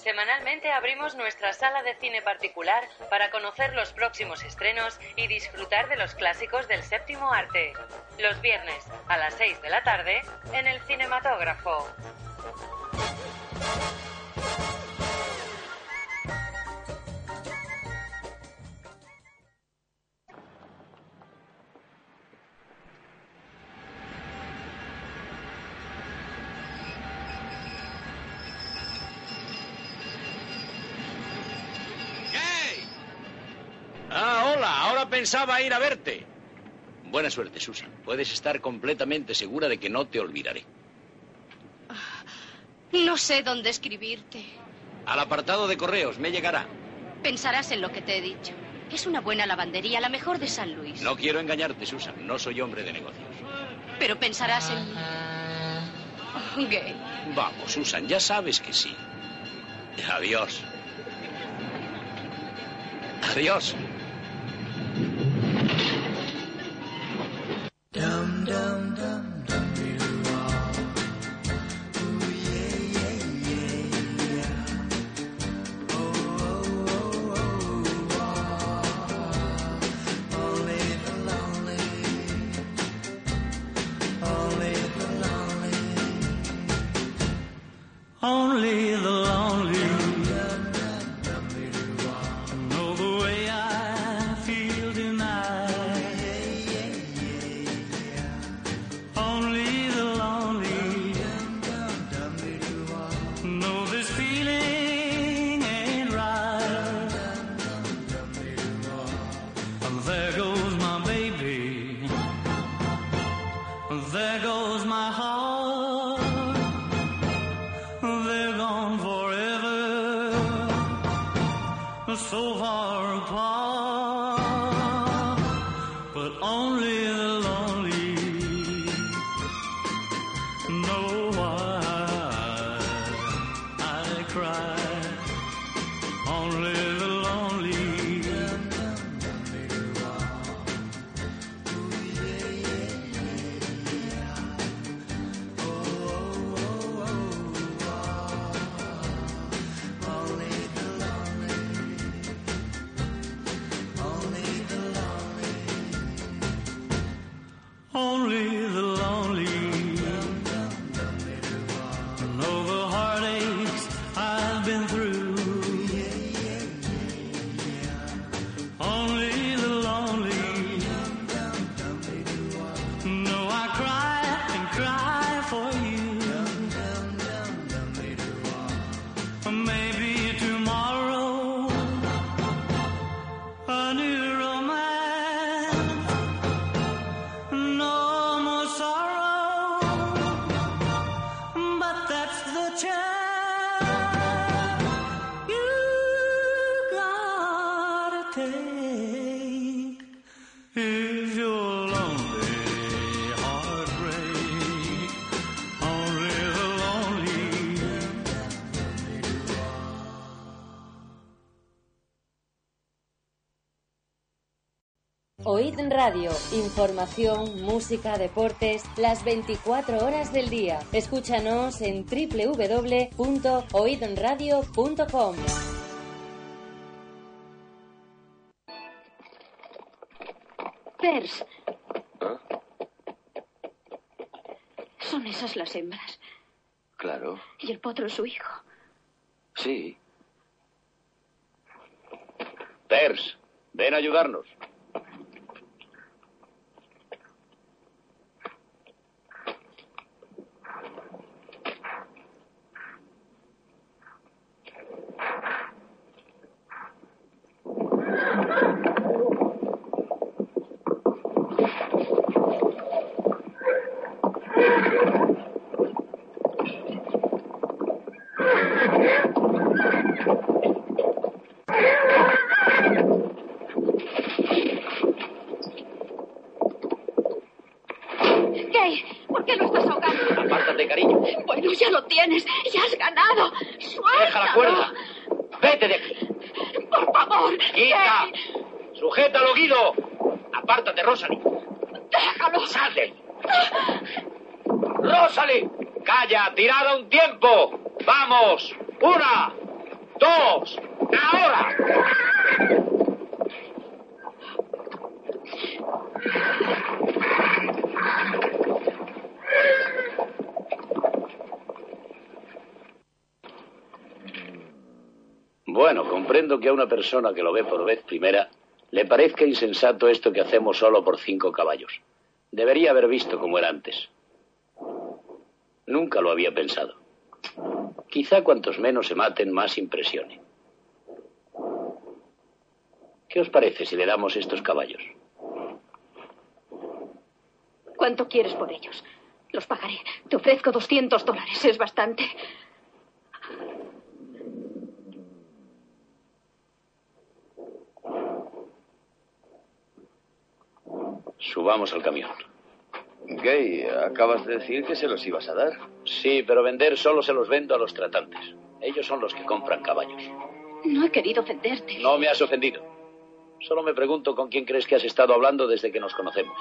Semanalmente abrimos nuestra sala de cine particular para conocer los próximos estrenos y disfrutar de los clásicos del séptimo arte. Los viernes a las 6 de la tarde en el Cinematógrafo. Pensaba ir a verte. Buena suerte, Susan. Puedes estar completamente segura de que no te olvidaré. No sé dónde escribirte. Al apartado de correos, me llegará. Pensarás en lo que te he dicho. Es una buena lavandería, la mejor de San Luis. No quiero engañarte, Susan. No soy hombre de negocios. Pero pensarás en mí. Gay. Vamos, Susan, ya sabes que sí. Adiós. Adiós. Dum dum dum dum ooh yeah yeah yeah yeah. Oh only the lonely, only the lonely, only the lonely. Know the way I feel tonight. There goes my heart, they're gone forever, so far apart, but only the lonely know why I cry, only the lonely. Only the lonely know the heartaches I've been through. Only the lonely know I cry and cry for you. Maybe tomorrow a new romance. No more sorrow, but that's the chance you gotta take if you're lonely, heartbreak, only the lonely. Oíd Radio, información, música, deportes, las 24 horas del día. Escúchanos en www.oidonradio.com. Pers. ¿Ah? Son esas las hembras. Claro. Y el potro es su hijo. Sí. Pers, ven a ayudarnos. ¿Por qué lo estás ahogando? Apártate, cariño. Bueno, ya lo tienes. Ya has ganado. ¡Suéltalo! Deja la cuerda. Vete de aquí. Por favor. ¡Quita! ¡Sujétalo, Guido! Apártate, Rosalie. Déjalo. ¡Sal de ahí! ¡Rosalie! ¡Calla! ¡Tirada un tiempo! ¡Vamos! ¡Una! 2, ahora. Bueno, comprendo que a una persona que lo ve por vez primera le parezca insensato esto que hacemos solo por 5 caballos. Debería haber visto cómo era antes. Nunca lo había pensado. Quizá cuantos menos se maten, más impresione. ¿Qué os parece si le damos estos caballos? ¿Cuánto quieres por ellos? Los pagaré. Te ofrezco $200. Es bastante. Subamos al camión. Gay, acabas de decir que se los ibas a dar. Sí, pero vender solo se los vendo a los tratantes. Ellos son los que compran caballos. No he querido ofenderte. No me has ofendido. Solo me pregunto con quién crees que has estado hablando desde que nos conocemos.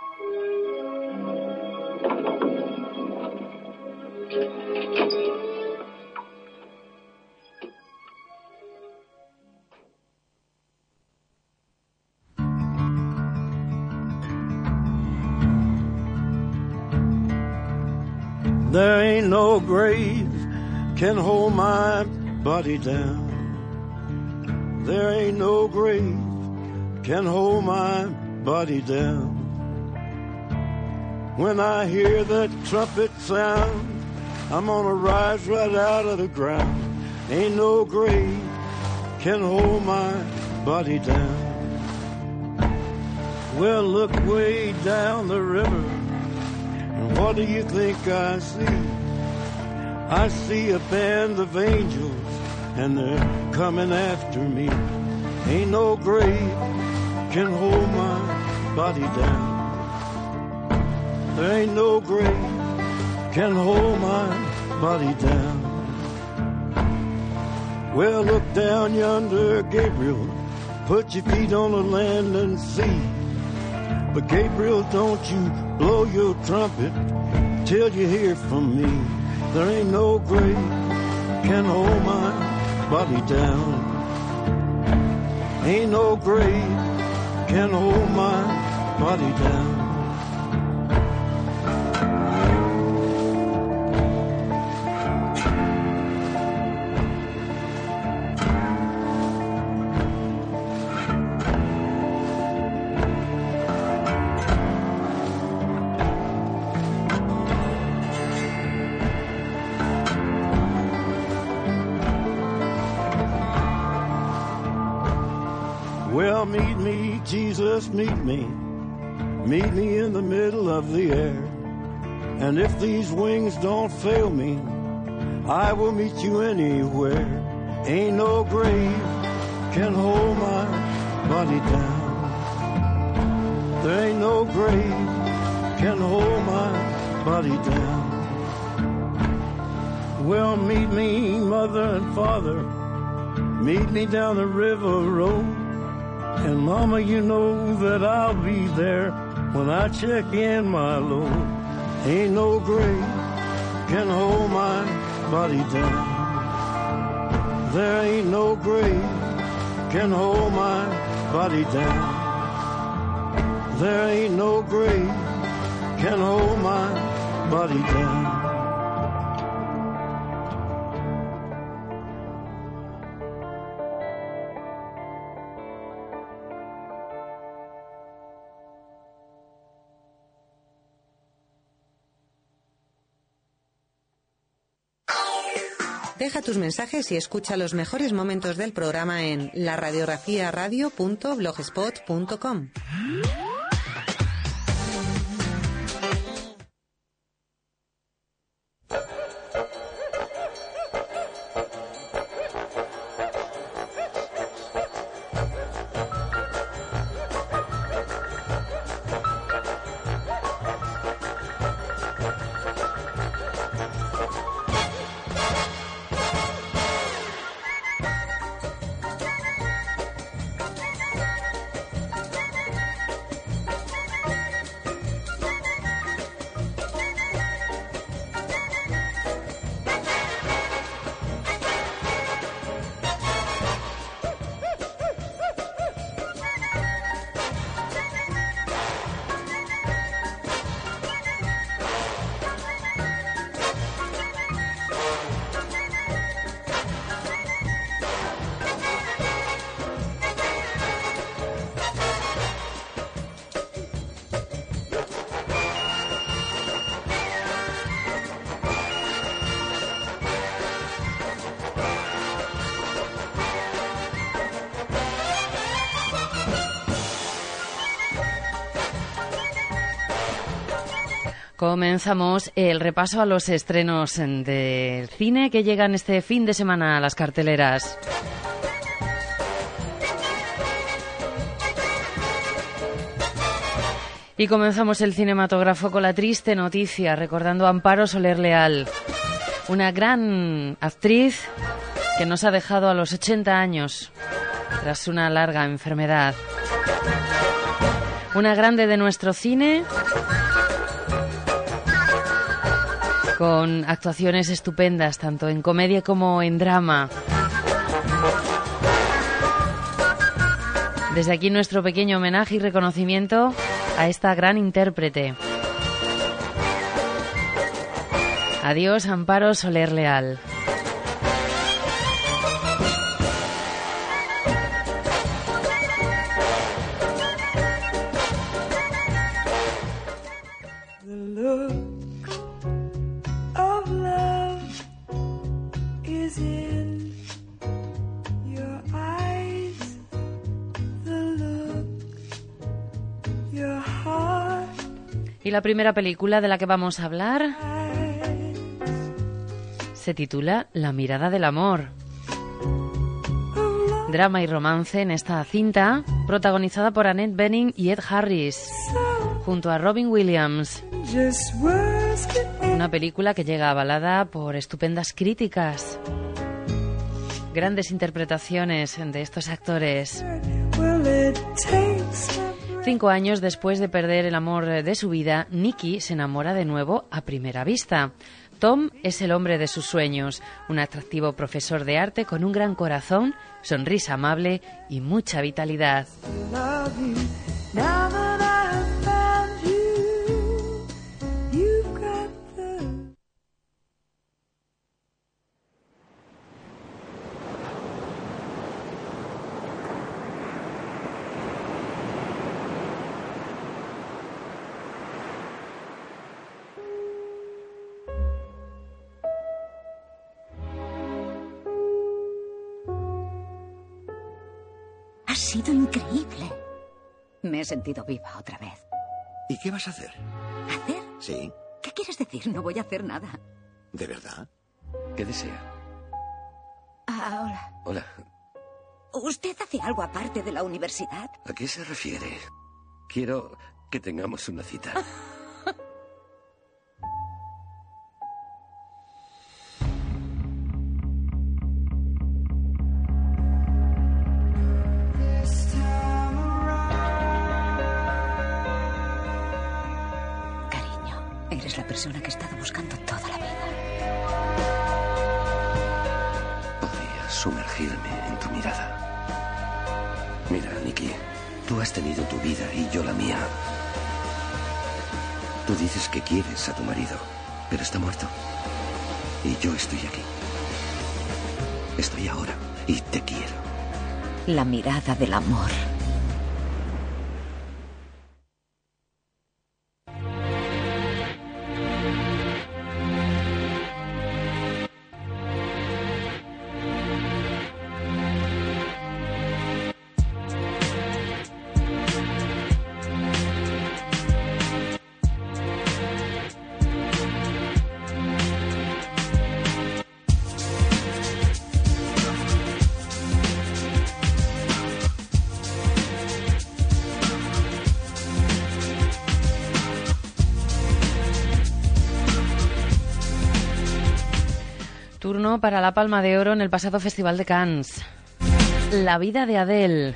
There ain't no grave can hold my body down. There ain't no grave can hold my body down. When I hear that trumpet sound, I'm gonna rise right out of the ground. Ain't no grave can hold my body down. Well, look way down the river. And what do you think I see? I see a band of angels, and they're coming after me. Ain't no grave can hold my body down. There ain't no grave can hold my body down. Well, look down yonder, Gabriel. Put your feet on the land and see. But Gabriel, don't you blow your trumpet till you hear from me. There ain't no grave can hold my body down. Ain't no grave can hold my body down. Well, meet me, Jesus, meet me. Meet me in the middle of the air. And if these wings don't fail me, I will meet you anywhere. Ain't no grave can hold my body down. There ain't no grave can hold my body down. Well, meet me, mother and father. Meet me down the river road. And mama, you know that I'll be there when I check in my load. Ain't no grave can hold my body down. There ain't no grave can hold my body down. There ain't no grave can hold my body down. Deja tus mensajes y escucha los mejores momentos del programa en laradiografiaradio.blogspot.com. Comenzamos el repaso a los estrenos del cine que llegan este fin de semana a las carteleras. Y comenzamos el cinematógrafo con la triste noticia, recordando a Amparo Soler Leal, una gran actriz que nos ha dejado a los 80 años tras una larga enfermedad. Una grande de nuestro cine, con actuaciones estupendas, tanto en comedia como en drama. Desde aquí nuestro pequeño homenaje y reconocimiento a esta gran intérprete. Adiós, Amparo Soler Leal. Y la primera película de la que vamos a hablar se titula La mirada del amor. Drama y romance en esta cinta, protagonizada por Annette Bening y Ed Harris, junto a Robin Williams. Una película que llega avalada por estupendas críticas, grandes interpretaciones de estos actores. 5 años después de perder el amor de su vida, Nikki se enamora de nuevo a primera vista. Tom es el hombre de sus sueños, un atractivo profesor de arte con un gran corazón, sonrisa amable y mucha vitalidad. Ha sido increíble. Me he sentido viva otra vez. ¿Y qué vas a hacer? ¿Hacer? Sí. ¿Qué quieres decir? No voy a hacer nada. ¿De verdad? ¿Qué desea? Hola. Hola. ¿Usted hace algo aparte de la universidad? ¿A qué se refiere? Quiero que tengamos una cita. Eres la persona que he estado buscando toda la vida. Podría sumergirme en tu mirada. Mira, Nikki, tú has tenido tu vida y yo la mía. Tú dices que quieres a tu marido, pero está muerto. Y yo estoy aquí. Estoy ahora y te quiero. La mirada del amor. Turno para la Palma de Oro en el pasado Festival de Cannes. La vida de Adele.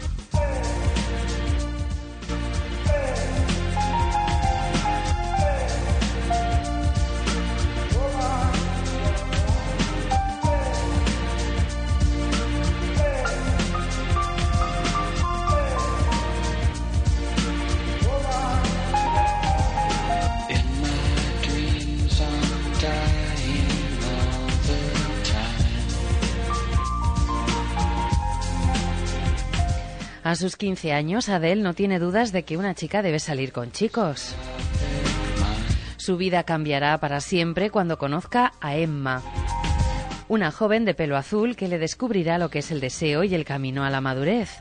A sus 15 años, Adele no tiene dudas de que una chica debe salir con chicos. Su vida cambiará para siempre cuando conozca a Emma, una joven de pelo azul que le descubrirá lo que es el deseo y el camino a la madurez.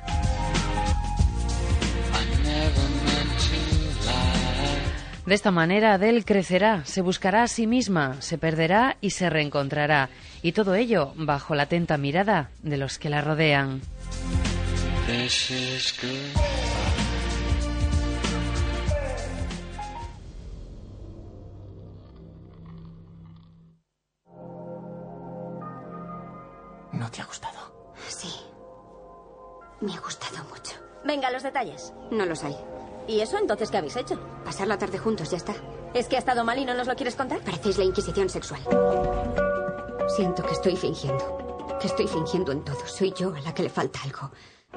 De esta manera Adele crecerá, se buscará a sí misma, se perderá y se reencontrará. Y todo ello bajo la atenta mirada de los que la rodean. ¿No te ha gustado? Sí. Me ha gustado mucho. Venga, los detalles. No los hay. ¿Y eso entonces qué habéis hecho? Pasar la tarde juntos, ya está. ¿Es que ha estado mal y no nos lo quieres contar? Parecéis la Inquisición sexual. Siento que estoy fingiendo. Que estoy fingiendo en todo. Soy yo a la que le falta algo.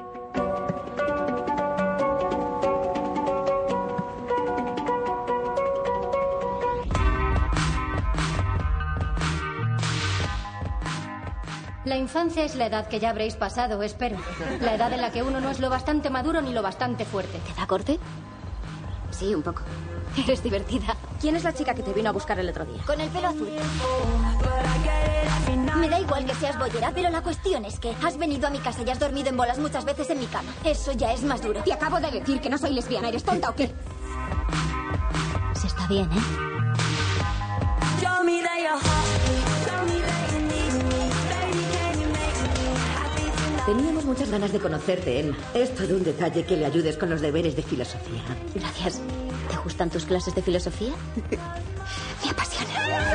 La infancia es la edad que ya habréis pasado, espero. La edad en la que uno no es lo bastante maduro ni lo bastante fuerte. ¿Te da corte? Sí, un poco. Eres divertida. ¿Quién es la chica que te vino a buscar el otro día? Con el pelo azul. Me da igual que seas bollera, pero la cuestión es que has venido a mi casa y has dormido en bolas muchas veces en mi cama. Eso ya es más duro. Te acabo de decir que no soy lesbiana. ¿Eres tonta o qué? Se está bien, ¿eh? Teníamos muchas ganas de conocerte, Emma. Es todo un detalle que le ayudes con los deberes de filosofía. Gracias. ¿Te gustan tus clases de filosofía? Me apasiona.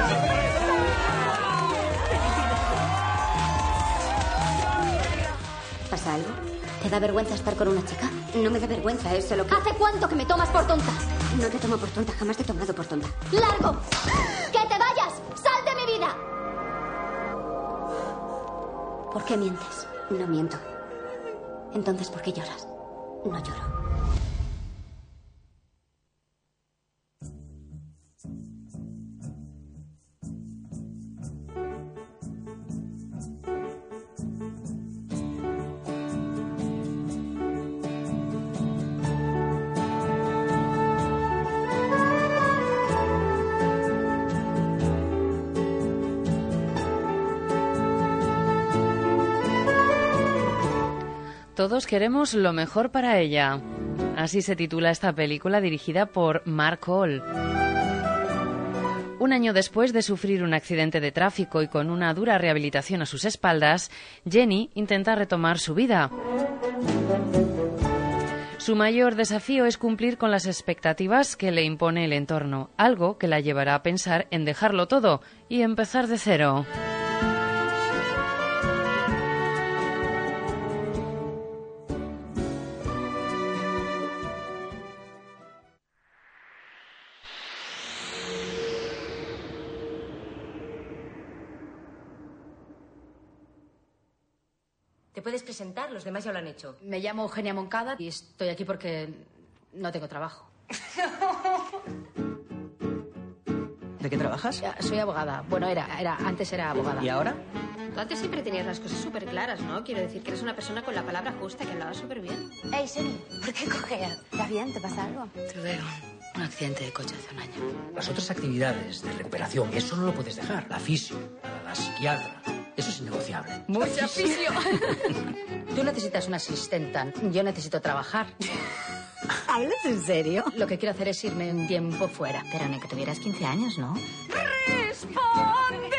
¿Pasa algo? ¿Te da vergüenza estar con una chica? No me da vergüenza, es solo que... ¿Hace cuánto que me tomas por tonta? No te tomo por tonta, jamás te he tomado por tonta. ¡Largo! ¡Que te vayas! ¡Sal de mi vida! ¿Por qué mientes? No miento. Entonces, ¿por qué lloras? No lloro. Todos queremos lo mejor para ella. Así se titula esta película dirigida por Mark Hall. Un año después de sufrir un accidente de tráfico y con una dura rehabilitación a sus espaldas, Jenny intenta retomar su vida. Su mayor desafío es cumplir con las expectativas que le impone el entorno, algo que la llevará a pensar en dejarlo todo y empezar de cero. Te puedes presentar, los demás ya lo han hecho. Me llamo Eugenia Moncada y estoy aquí porque no tengo trabajo. ¿De qué trabajas? Ya, soy abogada. Bueno, antes era abogada. ¿Y ahora? Tú antes siempre tenías las cosas súper claras, ¿no? Quiero decir que eres una persona con la palabra justa, que hablaba súper bien. Ey, Shelly, ¿por qué cojeas? ¿Estás bien? ¿Te pasa algo? Tuve un accidente de coche hace un año. Las otras actividades de recuperación, eso no lo puedes dejar. La fisio, la psiquiatra, eso es innegociable. ¡Mucha fisio! Tú necesitas una asistenta, yo necesito trabajar. ¿Hablas en serio? Lo que quiero hacer es irme un tiempo fuera. Pero ni que tuvieras 15 años, ¿no? ¡Responde!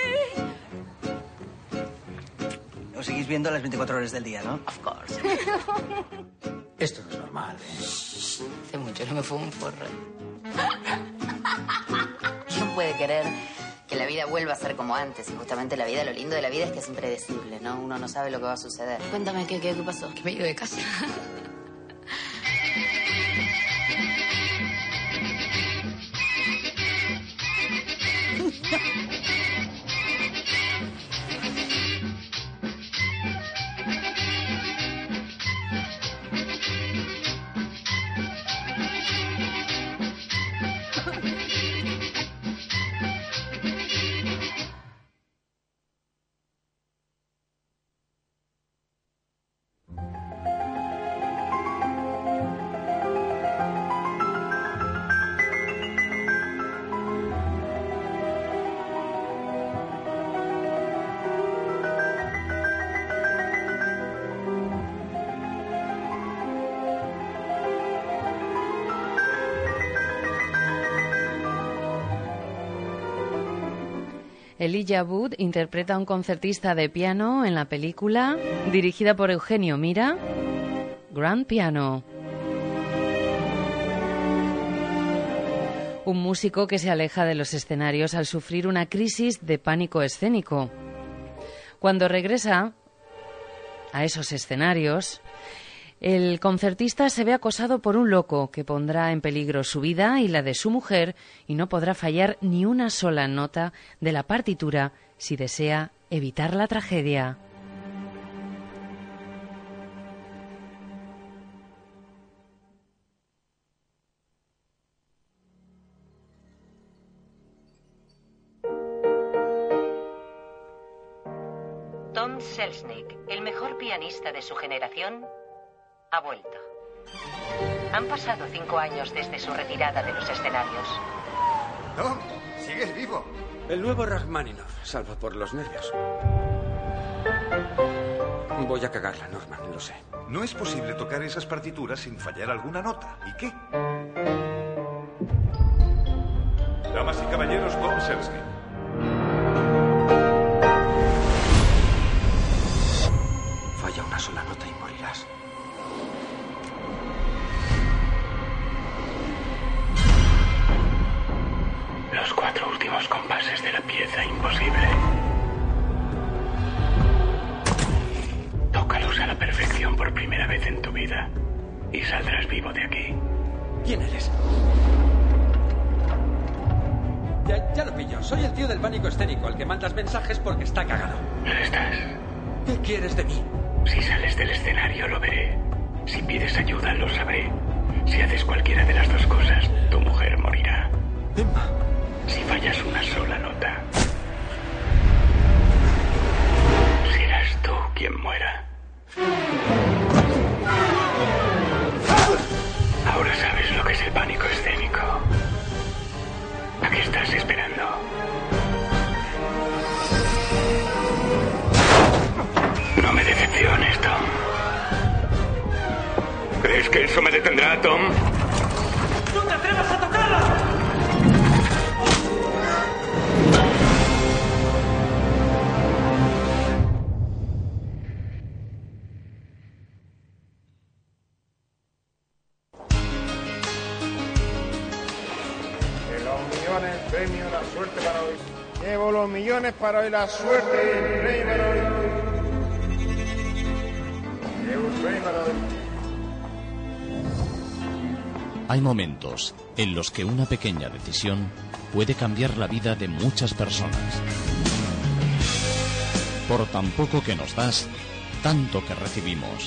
Os seguís viendo las 24 horas del día, ¿no? Of course. Esto no es normal, ¿eh? Hace mucho no me fumo un porro. ¿Quién puede querer que la vida vuelva a ser como antes? Y justamente la vida, lo lindo de la vida es que es impredecible, ¿no? Uno no sabe lo que va a suceder. Cuéntame, ¿qué pasó? Que me he ido de casa. Elijah Wood interpreta a un concertista de piano en la película, dirigida por Eugenio Mira, Grand Piano. Un músico que se aleja de los escenarios al sufrir una crisis de pánico escénico. Cuando regresa a esos escenarios, el concertista se ve acosado por un loco que pondrá en peligro su vida y la de su mujer y no podrá fallar ni una sola nota de la partitura si desea evitar la tragedia. Tom Selznick, el mejor pianista de su generación, ha vuelto. Han pasado 5 años desde su retirada de los escenarios. Tom, sigues vivo. El nuevo Rachmaninoff, salvo por los nervios. Voy a cagarla, Norman, lo sé. No es posible tocar esas partituras sin fallar alguna nota. ¿Y qué? Damas y caballeros, Tom Selznick. Falla una sola nota y morirás. Los 4 últimos compases de la pieza imposible. Tócalos a la perfección por primera vez en tu vida y saldrás vivo de aquí. ¿Quién eres? Ya lo pillo. Soy el tío del pánico escénico, al que mandas mensajes porque está cagado. Lo estás. ¿Qué quieres de mí? Si sales del escenario, lo veré. Si pides ayuda, lo sabré. Si haces cualquiera de las dos cosas, tu mujer morirá. Emma. Si fallas una sola nota, serás tú quien muera. Ahora sabes lo que es el pánico escénico. ¿A qué estás esperando? No me decepciones, Tom. ¿Crees que eso me detendrá, Tom? ¡No te atrevas a tocarla! Premio la suerte para hoy. Llevo los millones para hoy, la suerte y el premio para hoy. Llevo el premio para hoy. Hay momentos en los que una pequeña decisión puede cambiar la vida de muchas personas. Por tan poco que nos das, tanto que recibimos.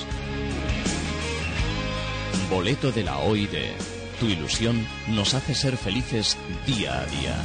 Boleto de la OID. Tu ilusión nos hace ser felices día a día.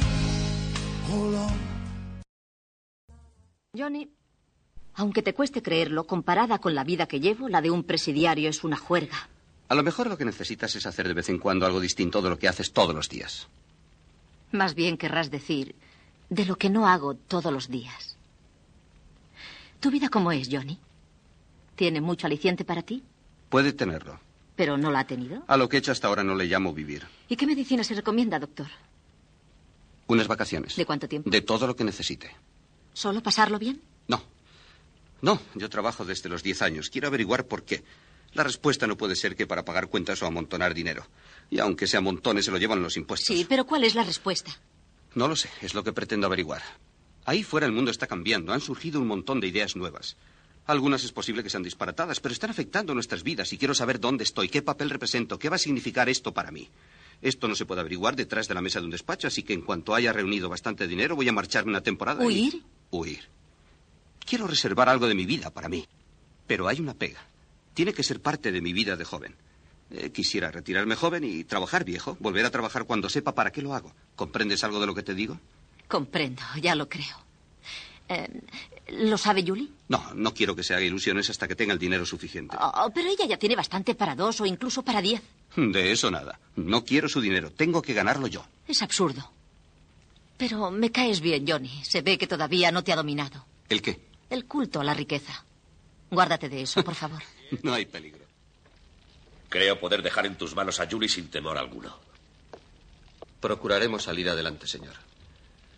Johnny, aunque te cueste creerlo, comparada con la vida que llevo, la de un presidiario es una juerga. A lo mejor lo que necesitas es hacer de vez en cuando algo distinto de lo que haces todos los días. Más bien querrás decir, de lo que no hago todos los días. ¿Tu vida cómo es, Johnny? ¿Tiene mucho aliciente para ti? Puede tenerlo. ¿Pero no la ha tenido? A lo que he hecho hasta ahora no le llamo vivir. ¿Y qué medicina se recomienda, doctor? Unas vacaciones. ¿De cuánto tiempo? De todo lo que necesite. ¿Solo pasarlo bien? No, yo trabajo desde los 10 años. Quiero averiguar por qué. La respuesta no puede ser que para pagar cuentas o amontonar dinero. Y aunque se amontone, se lo llevan los impuestos. Sí, pero ¿cuál es la respuesta? No lo sé, es lo que pretendo averiguar. Ahí fuera el mundo está cambiando. Han surgido un montón de ideas nuevas. Algunas es posible que sean disparatadas, pero están afectando nuestras vidas y quiero saber dónde estoy, qué papel represento, qué va a significar esto para mí. Esto no se puede averiguar detrás de la mesa de un despacho, así que en cuanto haya reunido bastante dinero voy a marcharme una temporada. ¿Huir? Huir. Quiero reservar algo de mi vida para mí, pero hay una pega. Tiene que ser parte de mi vida de joven. Quisiera retirarme joven y trabajar viejo, volver a trabajar cuando sepa para qué lo hago. ¿Comprendes algo de lo que te digo? Comprendo, ya lo creo. ¿Lo sabe Julie? No quiero que se haga ilusiones hasta que tenga el dinero suficiente. Pero ella ya tiene bastante para 2 o incluso para 10. De eso nada. No quiero su dinero. Tengo que ganarlo yo. Es absurdo. Pero me caes bien, Johnny. Se ve que todavía no te ha dominado. ¿El qué? El culto a la riqueza. Guárdate de eso, por favor. No hay peligro. Creo poder dejar en tus manos a Julie sin temor alguno. Procuraremos salir adelante, señor.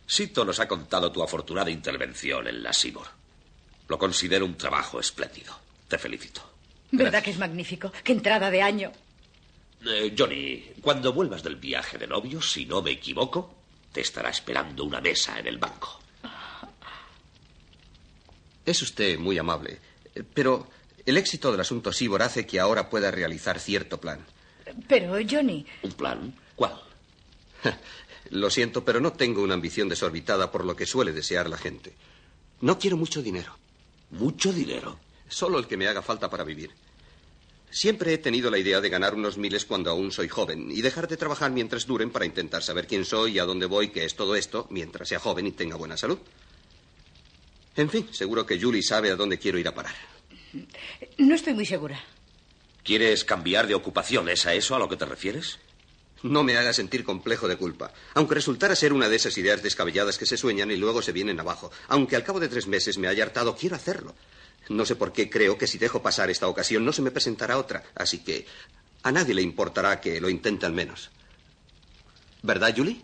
Sito nos ha contado tu afortunada intervención en la Seymour. Lo considero un trabajo espléndido. Te felicito. ¿Verdad que es magnífico? ¡Qué entrada de año! Johnny, cuando vuelvas del viaje de novios, si no me equivoco, te estará esperando una mesa en el banco. Es usted muy amable, pero el éxito del asunto Seymour hace que ahora pueda realizar cierto plan. Pero, Johnny... ¿Un plan? ¿Cuál? Lo siento, pero no tengo una ambición desorbitada por lo que suele desear la gente. No quiero mucho dinero. ¿Mucho dinero? Solo el que me haga falta para vivir. Siempre he tenido la idea de ganar unos miles cuando aún soy joven y dejar de trabajar mientras duren para intentar saber quién soy y a dónde voy, qué es todo esto, mientras sea joven y tenga buena salud. En fin, seguro que Julie sabe a dónde quiero ir a parar. No estoy muy segura. ¿Quieres cambiar de ocupación? ¿Es a eso a lo que te refieres? No me haga sentir complejo de culpa, aunque resultara ser una de esas ideas descabelladas que se sueñan y luego se vienen abajo. Aunque al cabo de 3 meses me haya hartado, quiero hacerlo. No sé por qué creo que si dejo pasar esta ocasión no se me presentará otra, así que a nadie le importará que lo intente al menos. ¿Verdad, Julie?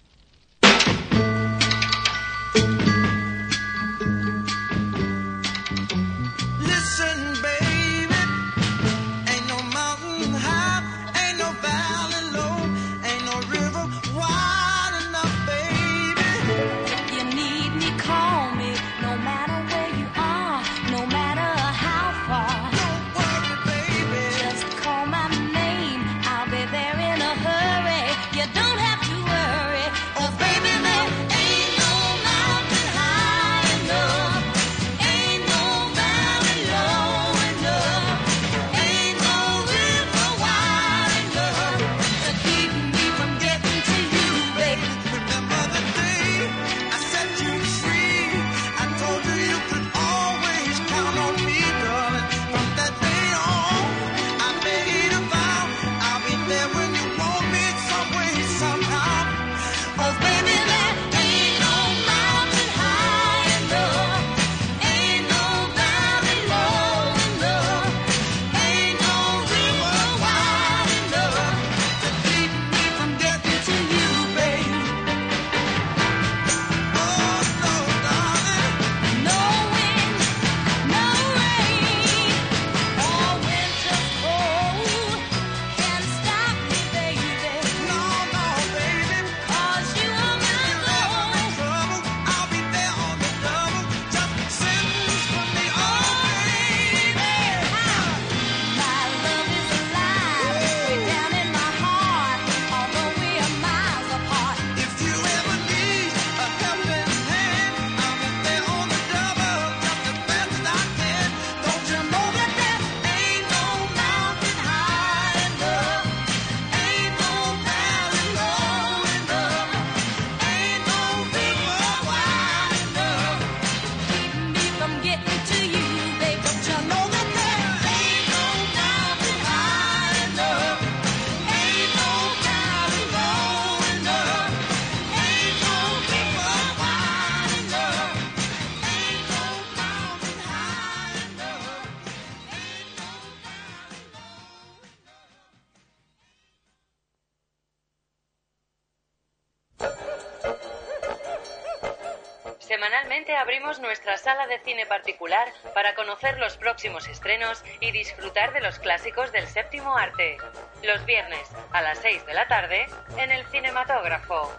Semanalmente abrimos nuestra sala de cine particular para conocer los próximos estrenos y disfrutar de los clásicos del séptimo arte. Los viernes a las 6 de la tarde en el Cinematógrafo.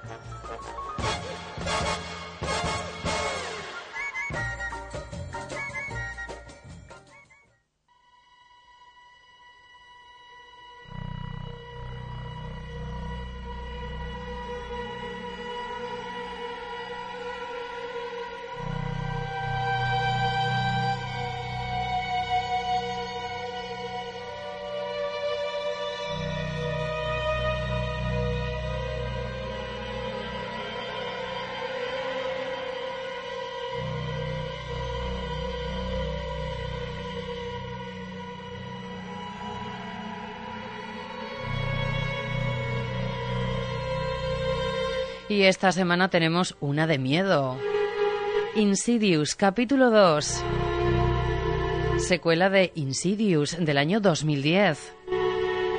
Y esta semana tenemos una de miedo. Insidious, capítulo 2. Secuela de Insidious, del año 2010.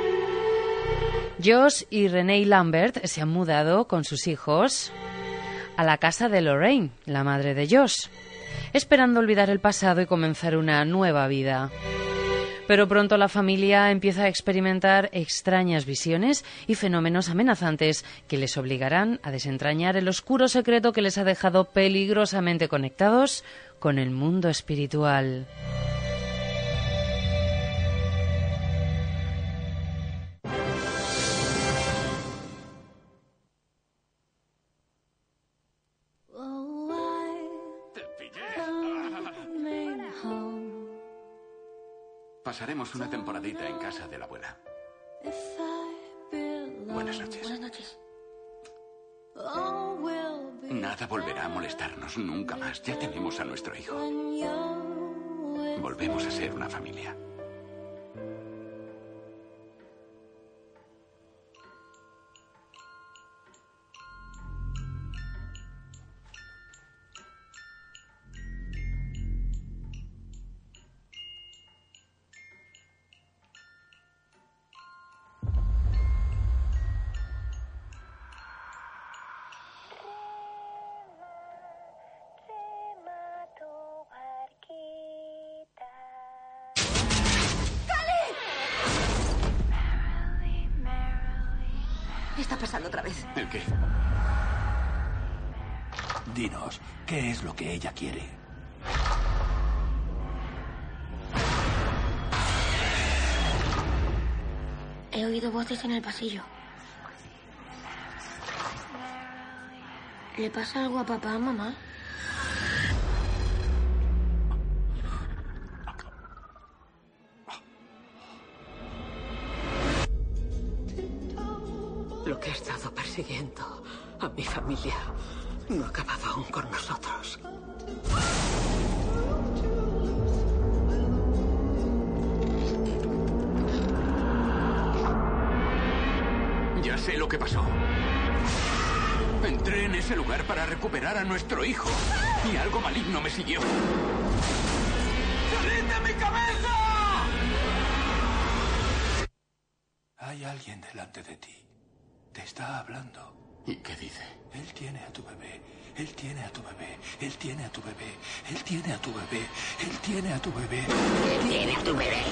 Josh y Renee Lambert se han mudado con sus hijos a la casa de Lorraine, la madre de Josh, esperando olvidar el pasado y comenzar una nueva vida. Pero pronto la familia empieza a experimentar extrañas visiones y fenómenos amenazantes que les obligarán a desentrañar el oscuro secreto que les ha dejado peligrosamente conectados con el mundo espiritual. Pasaremos una temporadita en casa de la abuela. Buenas noches. Buenas noches. Nada volverá a molestarnos nunca más. Ya tenemos a nuestro hijo. Volvemos a ser una familia. Está pasando otra vez. ¿El qué? Dinos, ¿qué es lo que ella quiere? He oído voces en el pasillo. ¿Le pasa algo a papá, mamá? Lo que ha estado persiguiendo a mi familia no ha acabado aún con nosotros. Ya sé lo que pasó. Entré en ese lugar para recuperar a nuestro hijo y algo maligno me siguió. ¡Salid de mi cabeza! Hay alguien delante de ti. Te está hablando. ¿Y qué dice? Él tiene a tu bebé. Él tiene a tu bebé. Él tiene a tu bebé. Él tiene a tu bebé. Él tiene a tu bebé. Él tiene a tu bebé.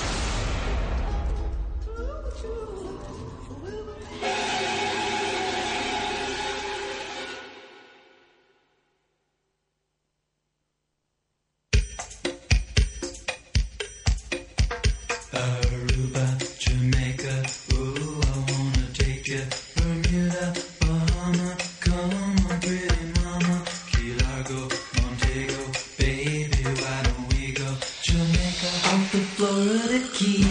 Aruba, Jamaica, ooh, I wanna take you. Bermuda, Bahama, come on, pretty mama. Key Largo, Montego, baby, why don't we go? Jamaica, off the Florida Keys.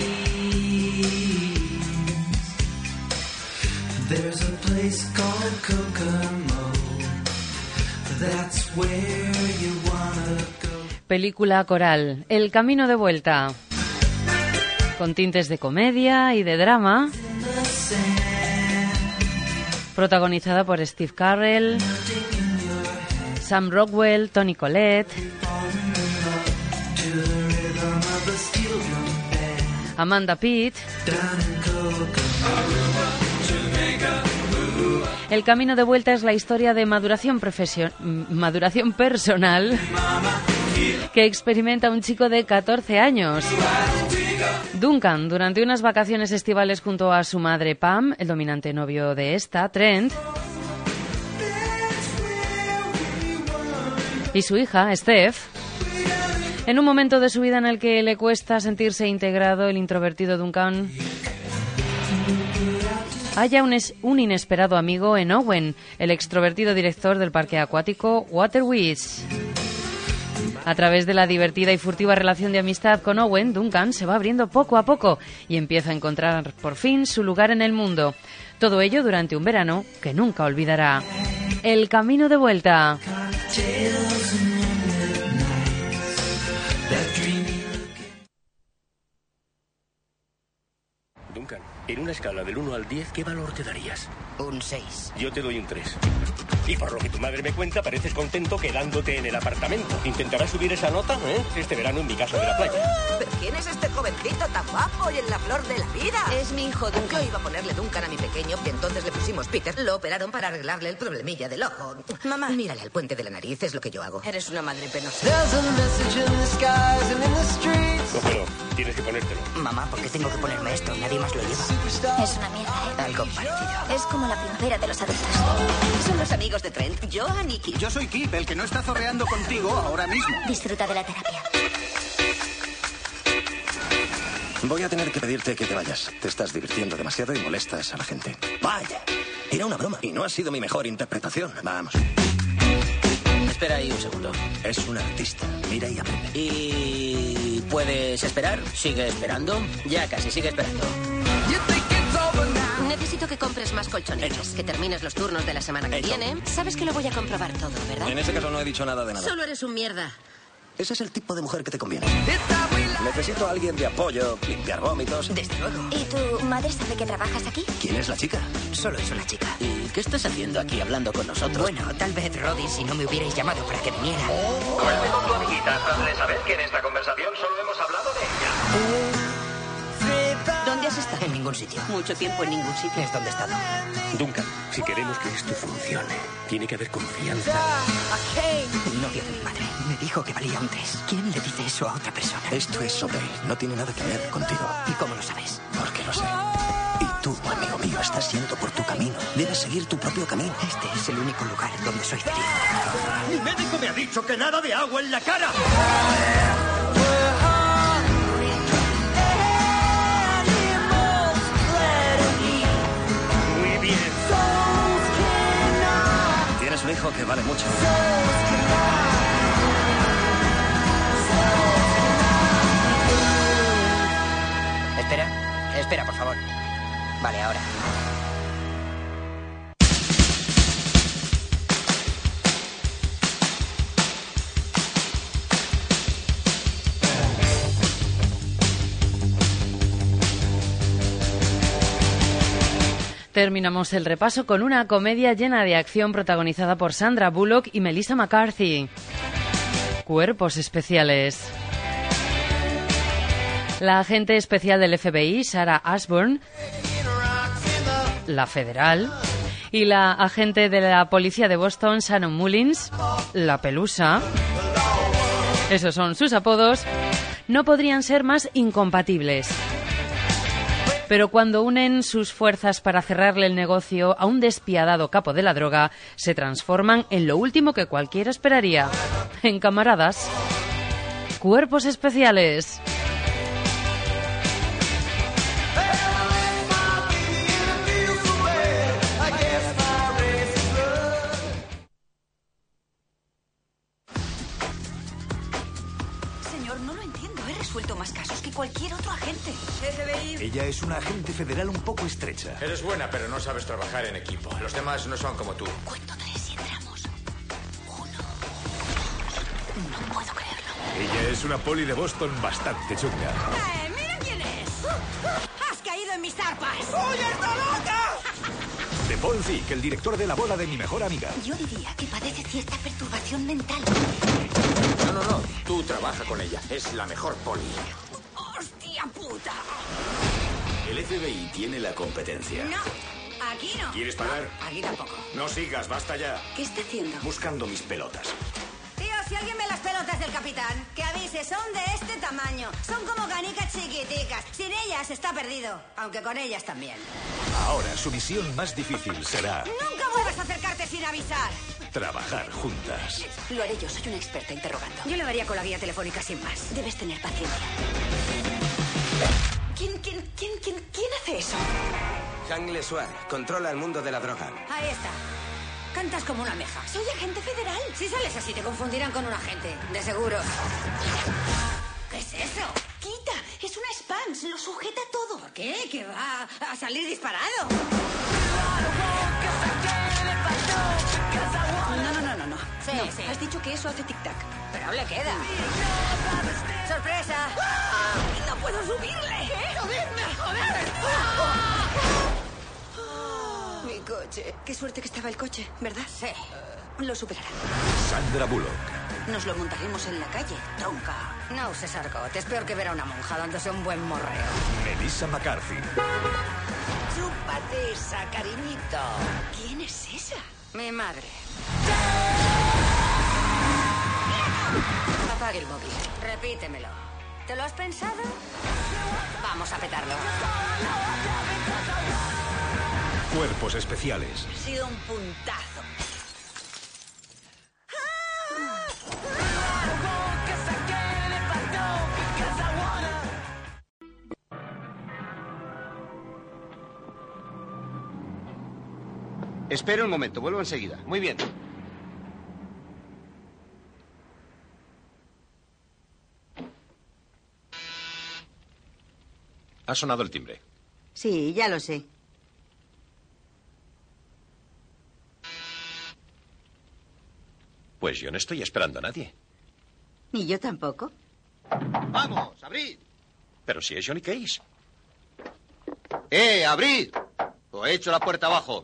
There's a place called Kokomo. That's where you wanna go. Película coral, El camino de vuelta, con tintes de comedia y de drama, protagonizada por Steve Carell, Sam Rockwell, Toni Collette, Amanda Peet. El camino de vuelta es la historia de maduración personal que experimenta un chico de 14 años. Duncan, durante unas vacaciones estivales junto a su madre Pam, el dominante novio de esta, Trent, y su hija, Steph, en un momento de su vida en el que le cuesta sentirse integrado, el introvertido Duncan halla un inesperado amigo en Owen, el extrovertido director del parque acuático Waterwitch. A través de la divertida y furtiva relación de amistad con Owen, Duncan se va abriendo poco a poco y empieza a encontrar por fin su lugar en el mundo. Todo ello durante un verano que nunca olvidará. El camino de vuelta. Duncan, en una escala del 1 al 10, ¿qué valor te darías? Un 6. Yo te doy un 3. Y por lo que tu madre me cuenta, pareces contento quedándote en el apartamento. ¿Intentarás subir esa nota, este verano en mi casa de la playa? ¿Pero quién es este jovencito tan guapo y en la flor de la vida? Es mi hijo Duncan. Yo iba a ponerle Duncan a mi pequeño y entonces le pusimos Peter. Lo operaron para arreglarle el problemilla del ojo. Mamá, mírale al puente de la nariz, es lo que yo hago. Eres una madre penosa. No, pero tienes que ponértelo. Mamá, ¿por qué tengo que ponerme esto? Nadie más lo lleva. Es una mierda, ¿eh? Algo parecido. Es como la primavera de los adultos. Son los amigos de Trent. Yo a Nicky. Yo soy Kip, el que no está zorreando contigo ahora mismo. Disfruta de la terapia. Voy a tener que pedirte que te vayas. Te estás divirtiendo demasiado y molestas a la gente. Vaya, era una broma. Y no ha sido mi mejor interpretación. Vamos. Espera ahí un segundo. Es un artista. Mira y aprende. ¿Y puedes esperar? Sigue esperando. Ya casi, sigue esperando. Necesito que compres más colchonetas, que termines los turnos de la semana que viene. Sabes que lo voy a comprobar todo, ¿verdad? En ese caso no he dicho nada de nada. Solo eres un mierda. Ese es el tipo de mujer que te conviene. Necesito a alguien de apoyo, limpiar vómitos. Desde luego. ¿Y tu madre sabe que trabajas aquí? ¿Quién es la chica? Solo es una chica. ¿Y qué estás haciendo aquí hablando con nosotros? Bueno, tal vez, Roddy, si no me hubierais llamado para que viniera. Vuelve con tu amiguita. Hazle saber que en esta conversación solo hemos hablado de ella. ¿Dónde has estado? En ningún sitio. Mucho tiempo en ningún sitio. Es donde he estado. Duncan, si queremos que esto funcione, tiene que haber confianza. El novio de mi madre me dijo que valía un 3. ¿Quién le dice eso a otra persona? Esto es sobre él. No tiene nada que ver contigo. ¿Y cómo lo sabes? Porque lo sé. Y tú, amigo mío, estás yendo por tu camino. Debes seguir tu propio camino. Este es el único lugar donde soy feliz. Mi médico me ha dicho que nada de agua en la cara. Muy bien. Tienes un hijo que vale mucho. Espera, por favor. Vale, ahora. Terminamos el repaso con una comedia llena de acción protagonizada por Sandra Bullock y Melissa McCarthy. Cuerpos especiales. La agente especial del FBI, Sarah Ashburn, la federal, y la agente de la policía de Boston, Shannon Mullins, la Pelusa, esos son sus apodos, no podrían ser más incompatibles. Pero cuando unen sus fuerzas para cerrarle el negocio a un despiadado capo de la droga, se transforman en lo último que cualquiera esperaría, en camaradas. Cuerpos especiales. Resuelto más casos que cualquier otro agente. FBI. Ella es una agente federal un poco estrecha. Eres buena, pero no sabes trabajar en equipo. Los demás no son como tú. Cuento 3 y entramos. 1. No puedo creerlo. Ella es una poli de Boston bastante chunga. ¡Mira quién es! ¡Has caído en mis zarpas! ¡Oye, está loca! De Paul Thicke, el director de La boda de mi mejor amiga. Yo diría que padece cierta perturbación mental. No. Tú trabaja con ella. Es la mejor poli. ¡Hostia puta! El FBI tiene la competencia. No, aquí no. ¿Quieres parar? Aquí tampoco. No sigas, basta ya. ¿Qué está haciendo? Buscando mis pelotas. Tío, si alguien ve las pelotas del capitán, que avise, son de este tamaño. Son como canicas chiquiticas. Sin ellas está perdido, aunque con ellas también. Ahora su misión más difícil será ¡Nunca vuelvas a acercarte sin avisar! trabajar juntas. Lo haré yo, soy una experta interrogando. Yo lo haría con la guía telefónica sin más. Debes tener paciencia. ¿Quién hace eso? Hank LeSueur, controla el mundo de la droga. Ahí está. Cantas como una ameja. Soy agente federal. Si sales así te confundirán con un agente, de seguro. ¿Qué es eso? Quita, es una Spanx, lo sujeta todo. ¿Por qué? ¿Que va a salir disparado? No. Sí. Has dicho que eso hace tic-tac. Pero aún le queda. ¡Sorpresa! ¡No puedo subirle! ¿Qué? ¡Joder! Mi coche. coche. Qué suerte que estaba el coche, ¿verdad? Sí. Lo superará. Sandra Bullock. Nos lo montaremos en la calle, tronca. No uses argot. Es peor que ver a una monja dándose un buen morreo. Melissa McCarthy. Chúpate esa, cariñito. ¿Quién es esa? Mi madre. Apague el móvil. Repítemelo. ¿Te lo has pensado? Vamos a petarlo. Cuerpos especiales. Ha sido un puntazo. Espera un momento, vuelvo enseguida. Muy bien. Ha sonado el timbre. Sí, ya lo sé. Pues yo no estoy esperando a nadie. Ni yo tampoco. ¡Vamos, abrid! Pero si es Johnny Case. ¡Abrid! O he hecho la puerta abajo.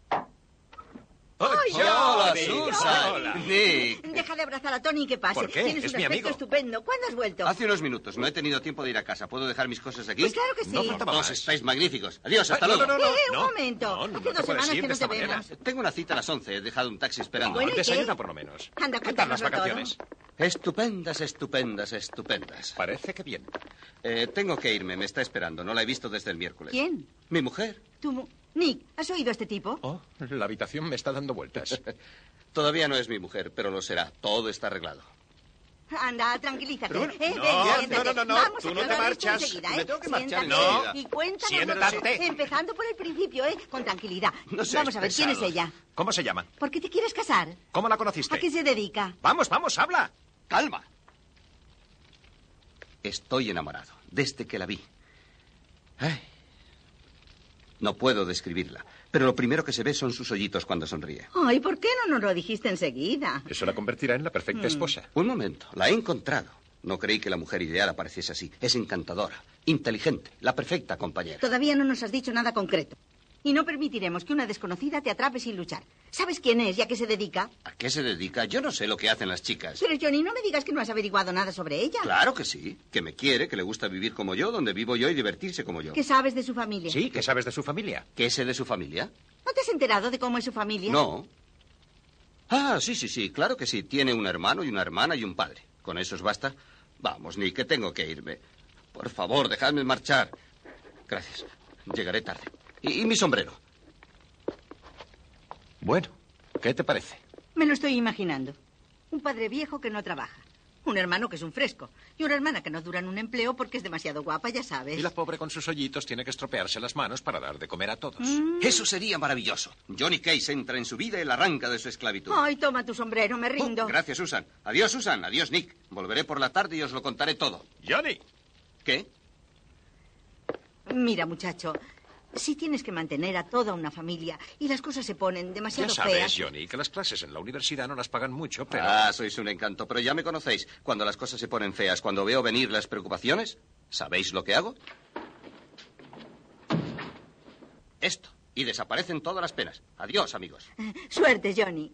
¡Ay, ¡Hola, Johnny! Susan! Hola. Nick. Deja de abrazar a Tony y que pase. ¿Por qué? Tienes Es un mi aspecto amigo. estupendo. ¿Cuándo has vuelto? Hace unos minutos. No he tenido tiempo de ir a casa. ¿Puedo dejar mis cosas aquí? Pues claro que sí. No faltaba más. Estáis magníficos. Adiós, hasta Ay, luego. Un momento. Hace 2 semanas que no te vemos. Tengo una cita a las 11. He dejado un taxi esperando. Bueno, ¿y qué? Desayuna por lo menos. Anda, ¿Qué tal las cuéntanoslo vacaciones? Estupendas, estupendas, estupendas. Parece que bien. Tengo que irme. Me está esperando. No la he visto desde el miércoles. ¿Quién? Mi mujer. Nick, ¿has oído a este tipo? Oh, la habitación me está dando vueltas. Todavía no es mi mujer, pero lo será. Todo está arreglado. Anda, tranquilízate. Pero bueno, Ven, no, siéntate. no. Vamos Tú a no te aclarar esto marchas. enseguida, Me tengo que marchar Siéntate enseguida. y cuéntanos Siéntate. empezando por el principio, con tranquilidad. No seas Vamos a ver, ¿quién es pesados. ella? ¿Cómo se llama? ¿Por qué te quieres casar? ¿Cómo la conociste? ¿A qué se dedica? Vamos, vamos, habla. Calma. Estoy enamorado, desde que la vi. Ay. No puedo describirla, pero lo primero que se ve son sus hoyitos cuando sonríe. Ay, ¿por qué no nos lo dijiste enseguida? Eso la convertirá en la perfecta esposa. Un momento, la he encontrado. No creí que la mujer ideal apareciese así. Es encantadora, inteligente, la perfecta compañera. Todavía no nos has dicho nada concreto. Y no permitiremos que una desconocida te atrape sin luchar. ¿Sabes quién es y a qué se dedica? ¿A qué se dedica? Yo no sé lo que hacen las chicas. Pero, Johnny, no me digas que no has averiguado nada sobre ella. Claro que sí. Que me quiere, que le gusta vivir como yo, donde vivo yo y divertirse como yo. ¿Qué sabes de su familia? Sí, ¿qué sabes de su familia? ¿Qué sé de su familia? ¿No te has enterado de cómo es su familia? No. Ah, sí, claro que sí. Tiene un hermano y una hermana y un padre. ¿Con eso os basta? Vamos, Nick, que tengo que irme. Por favor, dejadme marchar. Gracias. Llegaré tarde. ¿Y mi sombrero? Bueno, ¿qué te parece? Me lo estoy imaginando. Un padre viejo que no trabaja. Un hermano que es un fresco. Y una hermana que no dura en un empleo porque es demasiado guapa, ya sabes. Y la pobre con sus hoyitos tiene que estropearse las manos para dar de comer a todos. Eso sería maravilloso. Johnny Case entra en su vida y la arranca de su esclavitud. Ay, toma tu sombrero, me rindo. Gracias, Susan. Adiós, Susan. Adiós, Nick. Volveré por la tarde y os lo contaré todo. Johnny. ¿Qué? Mira, muchacho, si tienes que mantener a toda una familia y las cosas se ponen demasiado Ya sabes, feas... Johnny, que las clases en la universidad no las pagan mucho, pero... Ah, sois un encanto, pero ya me conocéis. Cuando las cosas se ponen feas, cuando veo venir las preocupaciones, ¿sabéis lo que hago? Esto. Y desaparecen todas las penas. Adiós, amigos. Suerte, Johnny.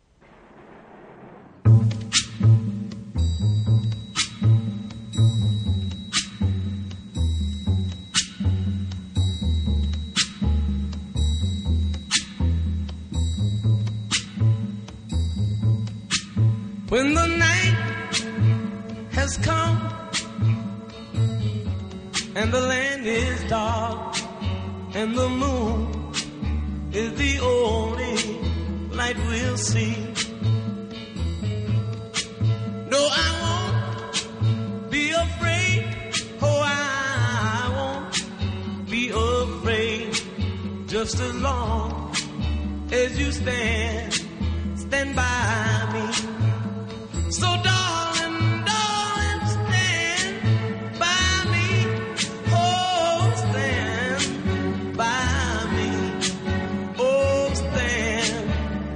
When the night has come and the land is dark and the moon is the only light we'll see. No, I won't be afraid. Oh, I won't be afraid. Just as long as you stand by me. So darling, darling, stand by me. Oh, stand by me. Oh, stand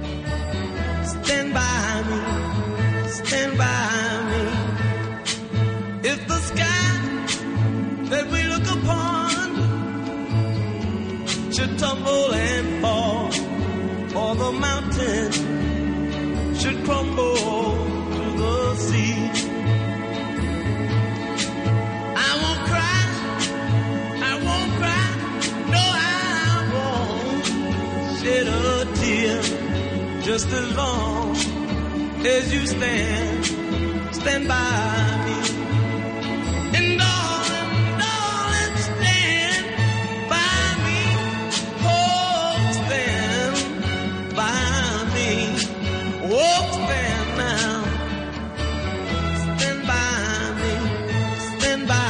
by me. Stand by me. If the sky that we look upon should tumble and fall, just as long as you stand by me. And darling, darling, stand by me. Oh, stand by me. Oh, stand now. Stand by me. Stand by me.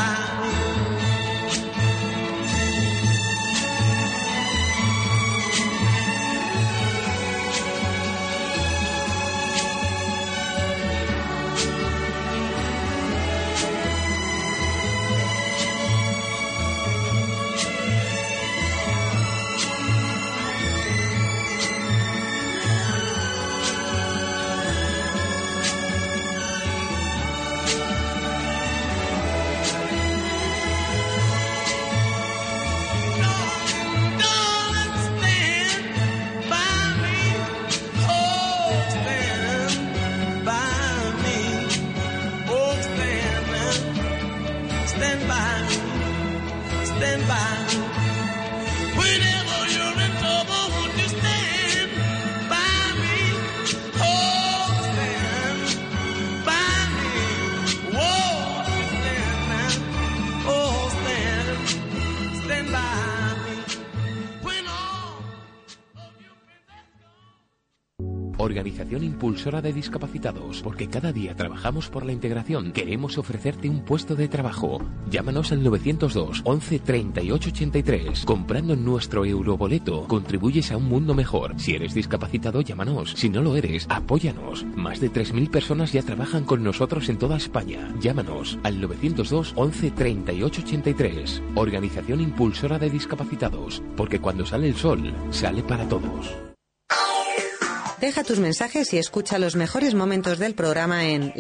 Organización Impulsora de Discapacitados, porque cada día trabajamos por la integración. Queremos ofrecerte un puesto de trabajo. Llámanos al 902 11 38 83. Comprando nuestro euroboleto, contribuyes a un mundo mejor. Si eres discapacitado, llámanos. Si no lo eres, apóyanos. Más de 3.000 personas ya trabajan con nosotros en toda España. Llámanos al 902 11 38 83. Organización Impulsora de Discapacitados, porque cuando sale el sol, sale para todos. Deja tus mensajes y escucha los mejores momentos del programa en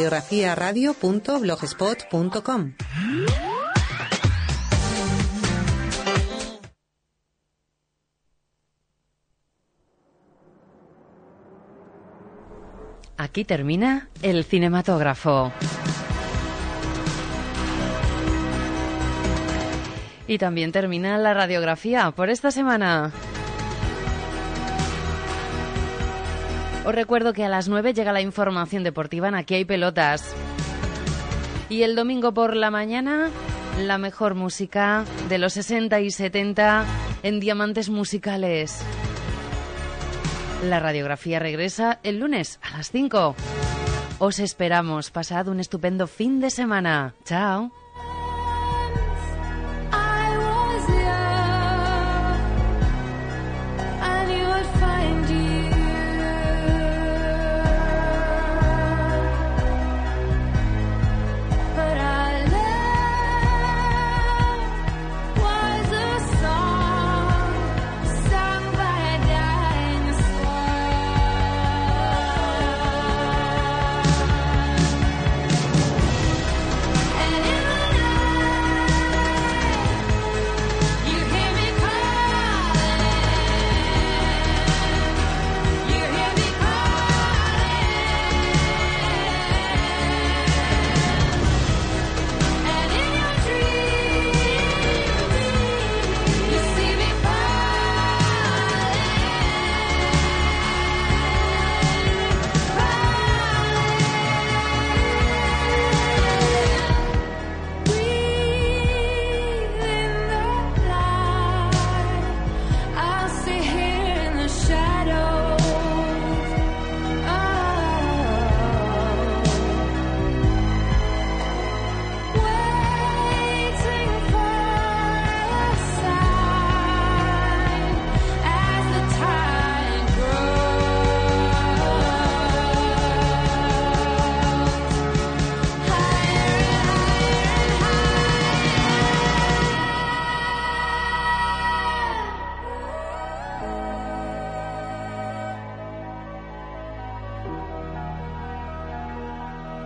laradiografiaradio.blogspot.com. Aquí termina el cinematógrafo. Y también termina la radiografía por esta semana. Os recuerdo que a las 9 llega la información deportiva en Aquí hay pelotas. Y el domingo por la mañana, la mejor música de los 60 y 70 en Diamantes Musicales. La radiografía regresa el lunes a las 5. Os esperamos. Pasad un estupendo fin de semana. Chao.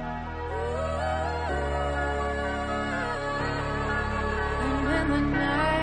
when the night